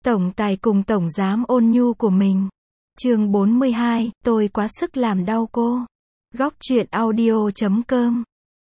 Tổng tài cùng tổng giám ôn nhu của mình. Chương 42, tôi quá sức làm đau cô. Góc truyện audio.com.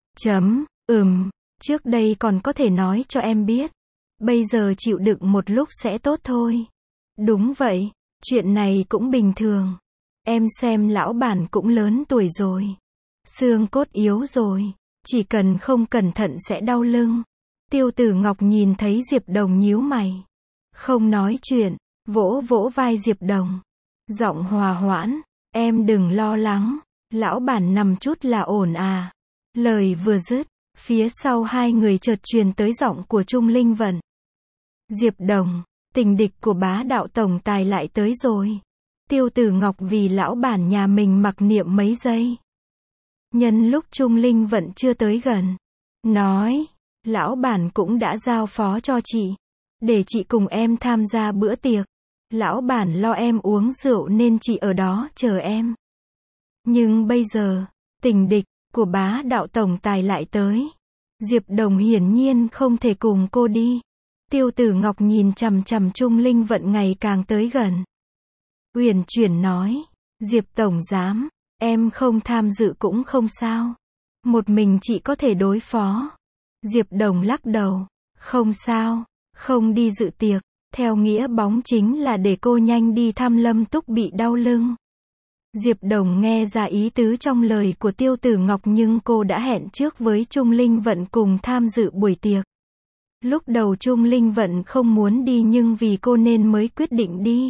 Trước đây còn có thể nói cho em biết. Bây giờ chịu đựng một lúc sẽ tốt thôi. Đúng vậy, chuyện này cũng bình thường. Em xem lão bản cũng lớn tuổi rồi. Xương cốt yếu rồi. Chỉ cần không cẩn thận sẽ đau lưng. Tiêu Tử Ngọc nhìn thấy Diệp Đồng nhíu mày. Không nói chuyện, vỗ vỗ vai Diệp Đồng. Giọng hòa hoãn, em đừng lo lắng, lão bản nằm chút là ổn à. Lời vừa dứt, phía sau hai người chợt truyền tới giọng của Trung Linh Vận. Diệp Đồng, tình địch của bá đạo tổng tài lại tới rồi. Tiêu Tử Ngọc vì lão bản nhà mình mặc niệm mấy giây. Nhân lúc Trung Linh Vận chưa tới gần, nói, lão bản cũng đã giao phó cho chị, để chị cùng em tham gia bữa tiệc. Lão bản lo em uống rượu nên chị ở đó chờ em. Nhưng bây giờ, tình địch của bá đạo tổng tài lại tới. Diệp Đồng hiển nhiên không thể cùng cô đi. Tiêu Tử Ngọc nhìn chằm chằm Trung Linh Vận ngày càng tới gần. Uyển chuyển nói, Diệp tổng giám, em không tham dự cũng không sao. Một mình chị có thể đối phó. Diệp Đồng lắc đầu, không sao, không đi dự tiệc. Theo nghĩa bóng chính là để cô nhanh đi thăm Lâm Túc bị đau lưng. Diệp Đồng nghe ra ý tứ trong lời của Tiêu Tử Ngọc nhưng cô đã hẹn trước với Trung Linh Vận cùng tham dự buổi tiệc. Lúc đầu Trung Linh Vận không muốn đi nhưng vì cô nên mới quyết định đi.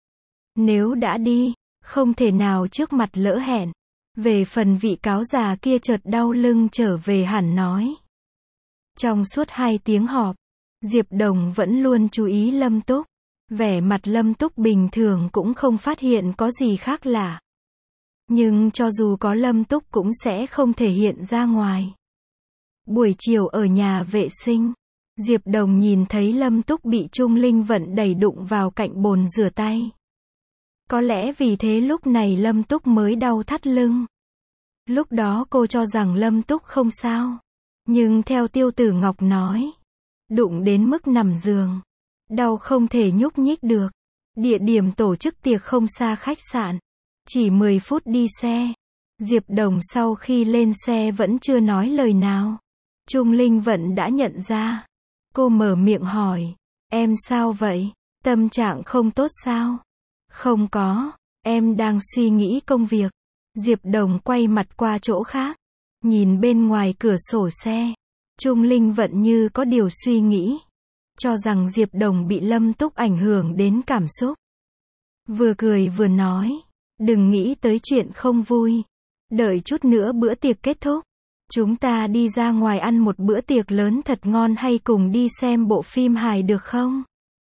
Nếu đã đi, không thể nào trước mặt lỡ hẹn. Về phần vị cáo già kia chợt đau lưng trở về hẳn nói. Trong suốt 2 tiếng họp, Diệp Đồng vẫn luôn chú ý Lâm Túc. Vẻ mặt Lâm Túc bình thường cũng không phát hiện có gì khác lạ. Nhưng cho dù có Lâm Túc cũng sẽ không thể hiện ra ngoài. Buổi chiều ở nhà vệ sinh, Diệp Đồng nhìn thấy Lâm Túc bị Trung Linh Vận đẩy đụng vào cạnh bồn rửa tay. Có lẽ vì thế lúc này Lâm Túc mới đau thắt lưng. Lúc đó cô cho rằng Lâm Túc không sao. Nhưng theo Tiêu Tử Ngọc nói, đụng đến mức nằm giường, đau không thể nhúc nhích được. Địa điểm tổ chức tiệc không xa khách sạn, chỉ 10 phút đi xe. Diệp Đồng sau khi lên xe vẫn chưa nói lời nào. Trung Linh Vận đã nhận ra. Cô mở miệng hỏi, em sao vậy? Tâm trạng không tốt sao? Không có, em đang suy nghĩ công việc. Diệp Đồng quay mặt qua chỗ khác, nhìn bên ngoài cửa sổ xe. Trung Linh Vận như có điều suy nghĩ, cho rằng Diệp Đồng bị Lâm Túc ảnh hưởng đến cảm xúc. Vừa cười vừa nói, đừng nghĩ tới chuyện không vui. Đợi chút nữa bữa tiệc kết thúc, chúng ta đi ra ngoài ăn một bữa tiệc lớn thật ngon hay cùng đi xem bộ phim hài được không?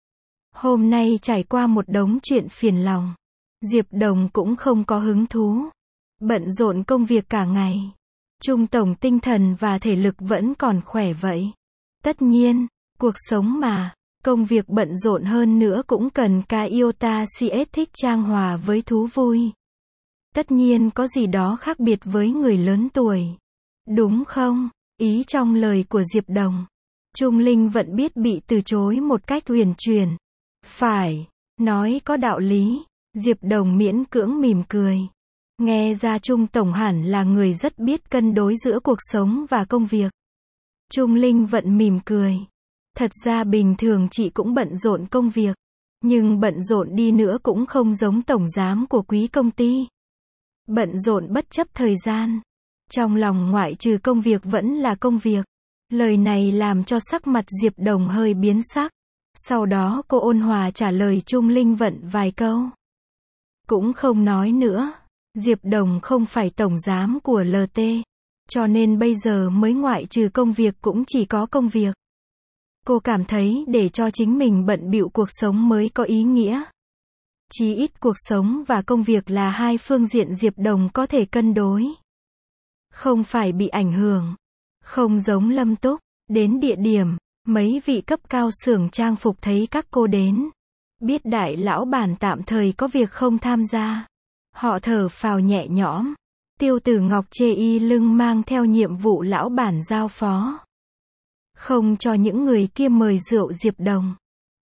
Hôm nay trải qua một đống chuyện phiền lòng. Diệp Đồng cũng không có hứng thú. Bận rộn công việc cả ngày. Trung tổng tinh thần và thể lực vẫn còn khỏe vậy. Tất nhiên, cuộc sống mà, công việc bận rộn hơn nữa cũng cần cả iota CS thích trang hòa với thú vui. Tất nhiên có gì đó khác biệt với người lớn tuổi. Đúng không? Ý trong lời của Diệp Đồng. Trung Linh Vận biết bị từ chối một cách uyển chuyển. Phải, nói có đạo lý. Diệp Đồng miễn cưỡng mỉm cười. Nghe ra Trung tổng hẳn là người rất biết cân đối giữa cuộc sống và công việc. Trung Linh Vận mỉm cười. Thật ra bình thường chị cũng bận rộn công việc. Nhưng bận rộn đi nữa cũng không giống tổng giám của quý công ty. Bận rộn bất chấp thời gian. Trong lòng ngoại trừ công việc vẫn là công việc. Lời này làm cho sắc mặt Diệp Đồng hơi biến sắc. Sau đó cô ôn hòa trả lời Trung Linh Vận vài câu. Cũng không nói nữa. Diệp Đồng không phải tổng giám của LT. Cho nên bây giờ mới ngoại trừ công việc cũng chỉ có công việc. Cô cảm thấy để cho chính mình bận bịu cuộc sống mới có ý nghĩa. Chí ít cuộc sống và công việc là hai phương diện Diệp Đồng có thể cân đối. Không phải bị ảnh hưởng. Không giống Lâm Túc. Đến địa điểm, mấy vị cấp cao xưởng trang phục thấy các cô đến. Biết đại lão bản tạm thời có việc không tham gia. Họ thở phào nhẹ nhõm. Tiêu Tử Ngọc chê y lưng mang theo nhiệm vụ lão bản giao phó. Không cho những người kia mời rượu Diệp Đồng.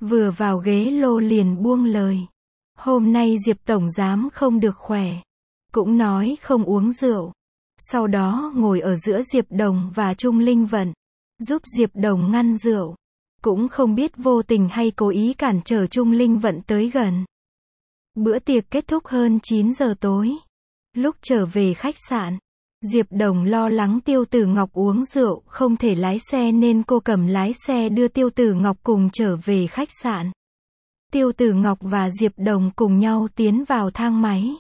Vừa vào ghế lô liền buông lời. Hôm nay Diệp Tổng Giám không được khỏe. Cũng nói không uống rượu. Sau đó ngồi ở giữa Diệp Đồng và Trung Linh Vận. Giúp Diệp Đồng ngăn rượu. Cũng không biết vô tình hay cố ý cản trở Trung Linh Vận tới gần. Bữa tiệc kết thúc hơn 9 giờ tối. Lúc trở về khách sạn, Diệp Đồng lo lắng Tiêu Tử Ngọc uống rượu không thể lái xe nên cô cầm lái xe đưa Tiêu Tử Ngọc cùng trở về khách sạn. Tiêu Tử Ngọc và Diệp Đồng cùng nhau tiến vào thang máy.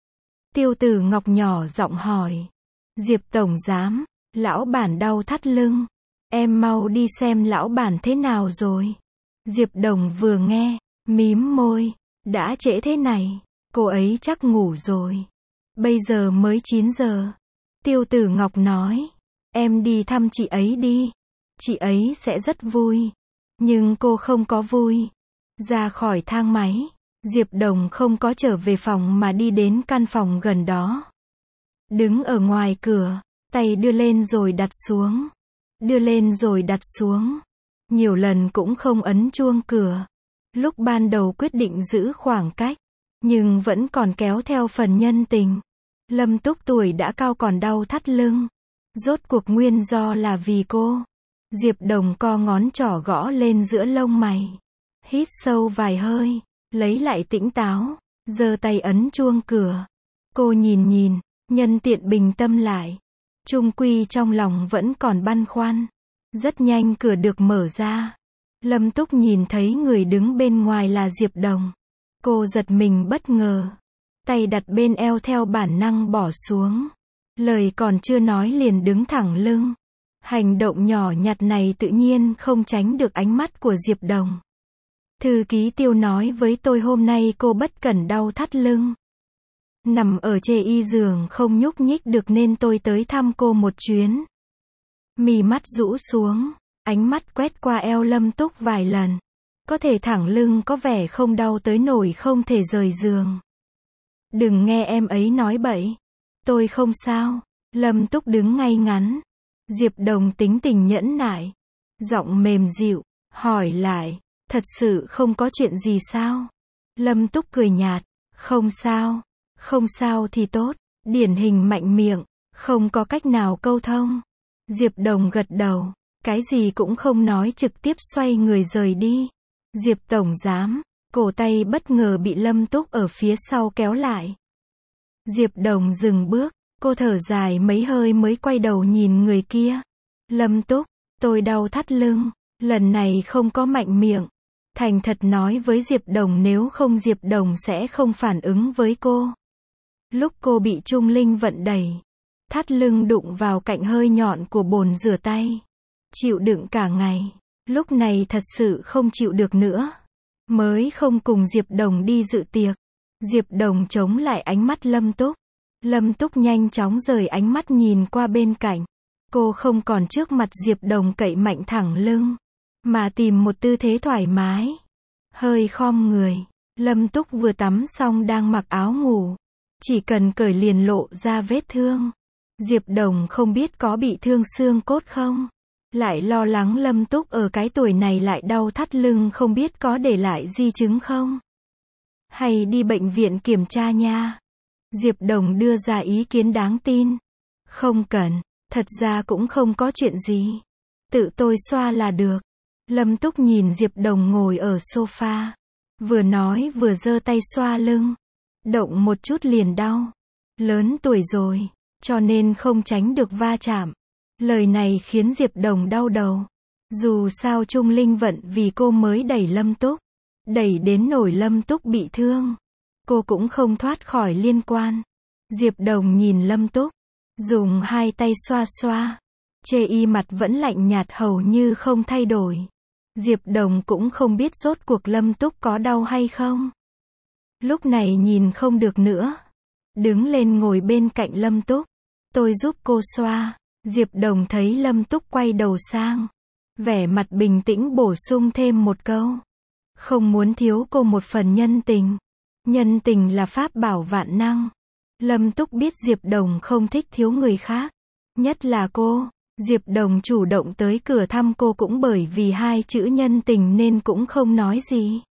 Tiêu Tử Ngọc nhỏ giọng hỏi. Diệp Tổng Giám, lão bản đau thắt lưng. Em mau đi xem lão bản thế nào rồi. Diệp Đồng vừa nghe, mím môi. Đã trễ thế này, cô ấy chắc ngủ rồi. Bây giờ mới 9 giờ. Tiêu Tử Ngọc nói. Em đi thăm chị ấy đi. Chị ấy sẽ rất vui. Nhưng cô không có vui. Ra khỏi thang máy, Diệp Đồng không có trở về phòng mà đi đến căn phòng gần đó. Đứng ở ngoài cửa, tay đưa lên rồi đặt xuống. Đưa lên rồi đặt xuống. Nhiều lần cũng không ấn chuông cửa. Lúc ban đầu quyết định giữ khoảng cách, nhưng vẫn còn kéo theo phần nhân tình. Lâm Túc tuổi đã cao còn đau thắt lưng. Rốt cuộc nguyên do là vì cô. Diệp Đồng co ngón trỏ gõ lên giữa lông mày. Hít sâu vài hơi, lấy lại tỉnh táo, giơ tay ấn chuông cửa. Cô nhìn, nhân tiện bình tâm lại. Chung quy trong lòng vẫn còn băn khoăn. Rất nhanh cửa được mở ra. Lâm Túc nhìn thấy người đứng bên ngoài là Diệp Đồng. Cô giật mình bất ngờ. Tay đặt bên eo theo bản năng bỏ xuống. Lời còn chưa nói liền đứng thẳng lưng. Hành động nhỏ nhặt này tự nhiên không tránh được ánh mắt của Diệp Đồng. Thư ký Tiêu nói với tôi hôm nay cô bất cẩn đau thắt lưng. Nằm ở chê y giường không nhúc nhích được nên tôi tới thăm cô một chuyến. Mí mắt rũ xuống. Ánh mắt quét qua eo Lâm Túc vài lần. Có thể thẳng lưng có vẻ không đau tới nổi không thể rời giường. Đừng nghe em ấy nói bậy. Tôi không sao. Lâm Túc đứng ngay ngắn. Diệp Đồng tính tình nhẫn nại. Giọng mềm dịu. Hỏi lại. Thật sự không có chuyện gì sao? Lâm Túc cười nhạt. Không sao. Không sao thì tốt. Điển hình mạnh miệng. Không có cách nào câu thông. Diệp Đồng gật đầu. Cái gì cũng không nói trực tiếp xoay người rời đi. Diệp Tổng Giám, cổ tay bất ngờ bị Lâm Túc ở phía sau kéo lại. Diệp Đồng dừng bước, cô thở dài mấy hơi mới quay đầu nhìn người kia. Lâm Túc, tôi đau thắt lưng, lần này không có mạnh miệng. Thành thật nói với Diệp Đồng nếu không Diệp Đồng sẽ không phản ứng với cô. Lúc cô bị Trung Linh Vận đẩy, thắt lưng đụng vào cạnh hơi nhọn của bồn rửa tay. Chịu đựng cả ngày, lúc này thật sự không chịu được nữa. Mới không cùng Diệp Đồng đi dự tiệc. Diệp Đồng chống lại ánh mắt Lâm Túc. Lâm Túc nhanh chóng rời ánh mắt nhìn qua bên cạnh. Cô không còn trước mặt Diệp Đồng cậy mạnh thẳng lưng, mà tìm một tư thế thoải mái. Hơi khom người. Lâm Túc vừa tắm xong đang mặc áo ngủ. Chỉ cần cởi liền lộ ra vết thương. Diệp Đồng không biết có bị thương xương cốt không. Lại lo lắng Lâm Túc ở cái tuổi này lại đau thắt lưng không biết có để lại di chứng không. Hay đi bệnh viện kiểm tra nha. Diệp Đồng đưa ra ý kiến đáng tin. Không cần, thật ra cũng không có chuyện gì. Tự tôi xoa là được. Lâm Túc nhìn Diệp Đồng ngồi ở sofa. Vừa nói vừa giơ tay xoa lưng. Động một chút liền đau. Lớn tuổi rồi, cho nên không tránh được va chạm. Lời này khiến Diệp Đồng đau đầu. Dù sao Trung Linh Vận vì cô mới đẩy Lâm Túc. Đẩy đến nổi Lâm Túc bị thương. Cô cũng không thoát khỏi liên quan. Diệp Đồng nhìn Lâm Túc. Dùng hai tay xoa xoa. Chê y mặt vẫn lạnh nhạt hầu như không thay đổi. Diệp Đồng cũng không biết rốt cuộc Lâm Túc có đau hay không. Lúc này nhìn không được nữa. Đứng lên ngồi bên cạnh Lâm Túc. Tôi giúp cô xoa. Diệp Đồng thấy Lâm Túc quay đầu sang. Vẻ mặt bình tĩnh bổ sung thêm một câu. Không muốn thiếu cô một phần nhân tình. Nhân tình là pháp bảo vạn năng. Lâm Túc biết Diệp Đồng không thích thiếu người khác. Nhất là cô. Diệp Đồng chủ động tới cửa thăm cô cũng bởi vì hai chữ nhân tình nên cũng không nói gì.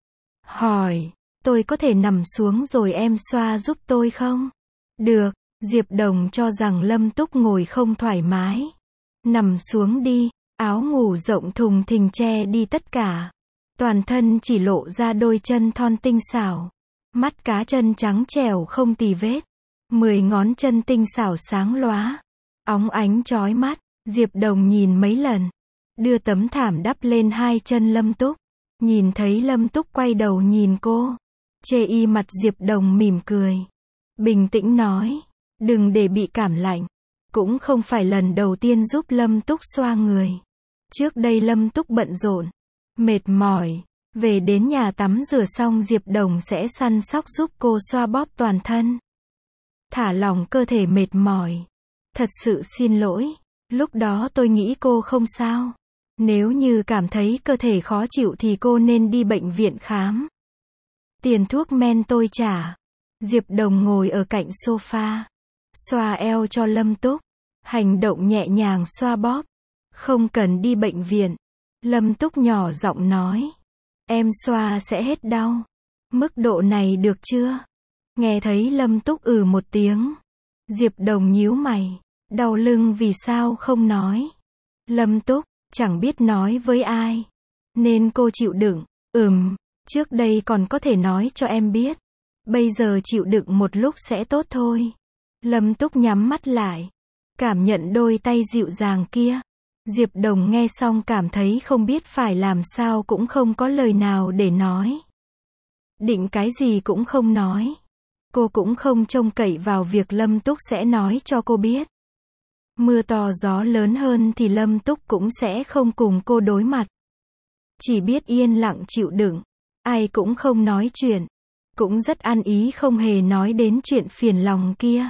Hỏi, tôi có thể nằm xuống rồi em xoa giúp tôi không? Được, Diệp Đồng cho rằng Lâm Túc ngồi không thoải mái. Nằm xuống đi, áo ngủ rộng thùng thình che đi tất cả. Toàn thân chỉ lộ ra đôi chân thon tinh xảo. Mắt cá chân trắng trẻo không tì vết. 10 ngón chân tinh xảo sáng lóa. Óng ánh chói mắt, Diệp Đồng nhìn mấy lần. Đưa tấm thảm đắp lên hai chân Lâm Túc. Nhìn thấy Lâm Túc quay đầu nhìn cô. Chê y mặt Diệp Đồng mỉm cười. Bình tĩnh nói, đừng để bị cảm lạnh. Cũng không phải lần đầu tiên giúp Lâm Túc xoa người. Trước đây Lâm Túc bận rộn, mệt mỏi. Về đến nhà tắm rửa xong Diệp Đồng sẽ săn sóc giúp cô xoa bóp toàn thân. Thả lỏng cơ thể mệt mỏi. Thật sự xin lỗi. Lúc đó tôi nghĩ cô không sao. Nếu như cảm thấy cơ thể khó chịu thì cô nên đi bệnh viện khám. Tiền thuốc men tôi trả. Diệp Đồng ngồi ở cạnh sofa. Xoa eo cho Lâm Túc. Hành động nhẹ nhàng xoa bóp. Không cần đi bệnh viện. Lâm Túc nhỏ giọng nói. Em xoa sẽ hết đau. Mức độ này được chưa? Nghe thấy Lâm Túc một tiếng. Diệp Đồng nhíu mày. Đau lưng vì sao không nói? Lâm Túc, chẳng biết nói với ai. Nên cô chịu đựng. Trước đây còn có thể nói cho em biết. Bây giờ chịu đựng một lúc sẽ tốt thôi. Lâm Túc nhắm mắt lại. Cảm nhận đôi tay dịu dàng kia. Diệp Đồng nghe xong cảm thấy không biết phải làm sao cũng không có lời nào để nói. Định cái gì cũng không nói. Cô cũng không trông cậy vào việc Lâm Túc sẽ nói cho cô biết. Mưa to gió lớn hơn thì Lâm Túc cũng sẽ không cùng cô đối mặt. Chỉ biết yên lặng chịu đựng. Ai cũng không nói chuyện. Cũng rất ăn ý không hề nói đến chuyện phiền lòng kia.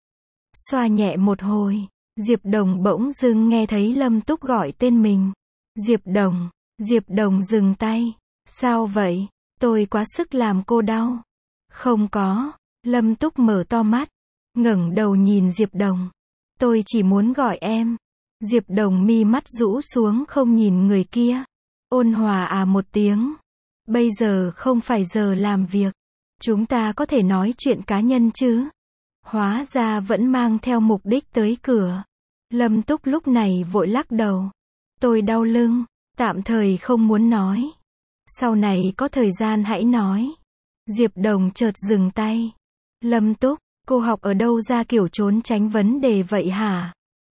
Xoa nhẹ một hồi. Diệp Đồng bỗng dưng nghe thấy Lâm Túc gọi tên mình. Diệp Đồng. Diệp Đồng dừng tay. Sao vậy? Tôi quá sức làm cô đau. Không có. Lâm Túc mở to mắt. Ngẩng đầu nhìn Diệp Đồng. Tôi chỉ muốn gọi em. Diệp Đồng mi mắt rũ xuống không nhìn người kia. Ôn hòa một tiếng. Bây giờ không phải giờ làm việc. Chúng ta có thể nói chuyện cá nhân chứ? Hóa ra vẫn mang theo mục đích tới cửa. Lâm Túc lúc này vội lắc đầu. Tôi đau lưng. Tạm thời không muốn nói. Sau này có thời gian hãy nói. Diệp Đồng chợt dừng tay. Lâm Túc, cô học ở đâu ra kiểu trốn tránh vấn đề vậy hả?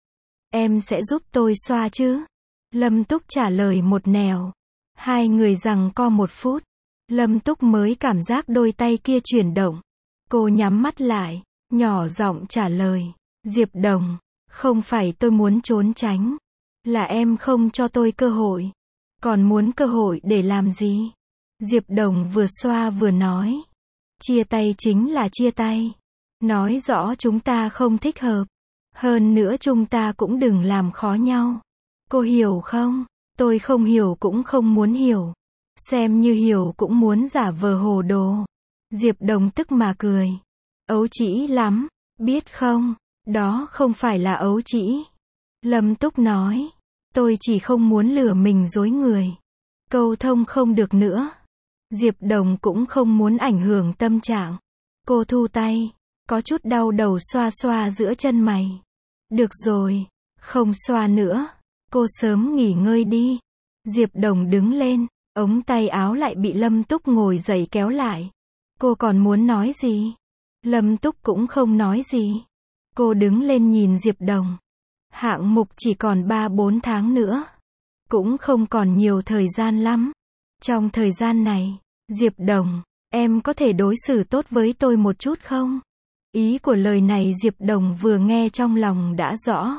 Em sẽ giúp tôi xoa chứ? Lâm Túc trả lời một nẻo. Hai người giằng co 1 phút. Lâm Túc mới cảm giác đôi tay kia chuyển động. Cô nhắm mắt lại, nhỏ giọng trả lời. Diệp Đồng, không phải tôi muốn trốn tránh. Là em không cho tôi cơ hội. Còn muốn cơ hội để làm gì? Diệp Đồng vừa xoa vừa nói. Chia tay chính là chia tay. Nói rõ chúng ta không thích hợp. Hơn nữa chúng ta cũng đừng làm khó nhau. Cô hiểu không? Tôi không hiểu cũng không muốn hiểu. Xem như hiểu cũng muốn giả vờ hồ đồ. Diệp Đồng tức mà cười. Ấu trĩ lắm, biết không? Đó không phải là ấu trĩ. Lâm Túc nói. Tôi chỉ không muốn lừa mình dối người. Câu thông không được nữa. Diệp Đồng cũng không muốn ảnh hưởng tâm trạng. Cô thu tay. Có chút đau đầu xoa xoa giữa chân mày. Được rồi, không xoa nữa. Cô sớm nghỉ ngơi đi. Diệp Đồng đứng lên. Ống tay áo lại bị Lâm Túc ngồi dậy kéo lại. Cô còn muốn nói gì? Lâm Túc cũng không nói gì. Cô đứng lên nhìn Diệp Đồng. Hạng mục chỉ còn 3-4 tháng nữa. Cũng không còn nhiều thời gian lắm. Trong thời gian này, Diệp Đồng, em có thể đối xử tốt với tôi một chút không? Ý của lời này Diệp Đồng vừa nghe trong lòng đã rõ.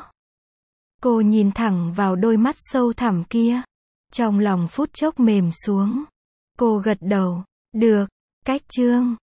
Cô nhìn thẳng vào đôi mắt sâu thẳm kia. Trong lòng phút chốc mềm xuống. Cô gật đầu. Được, cách chương.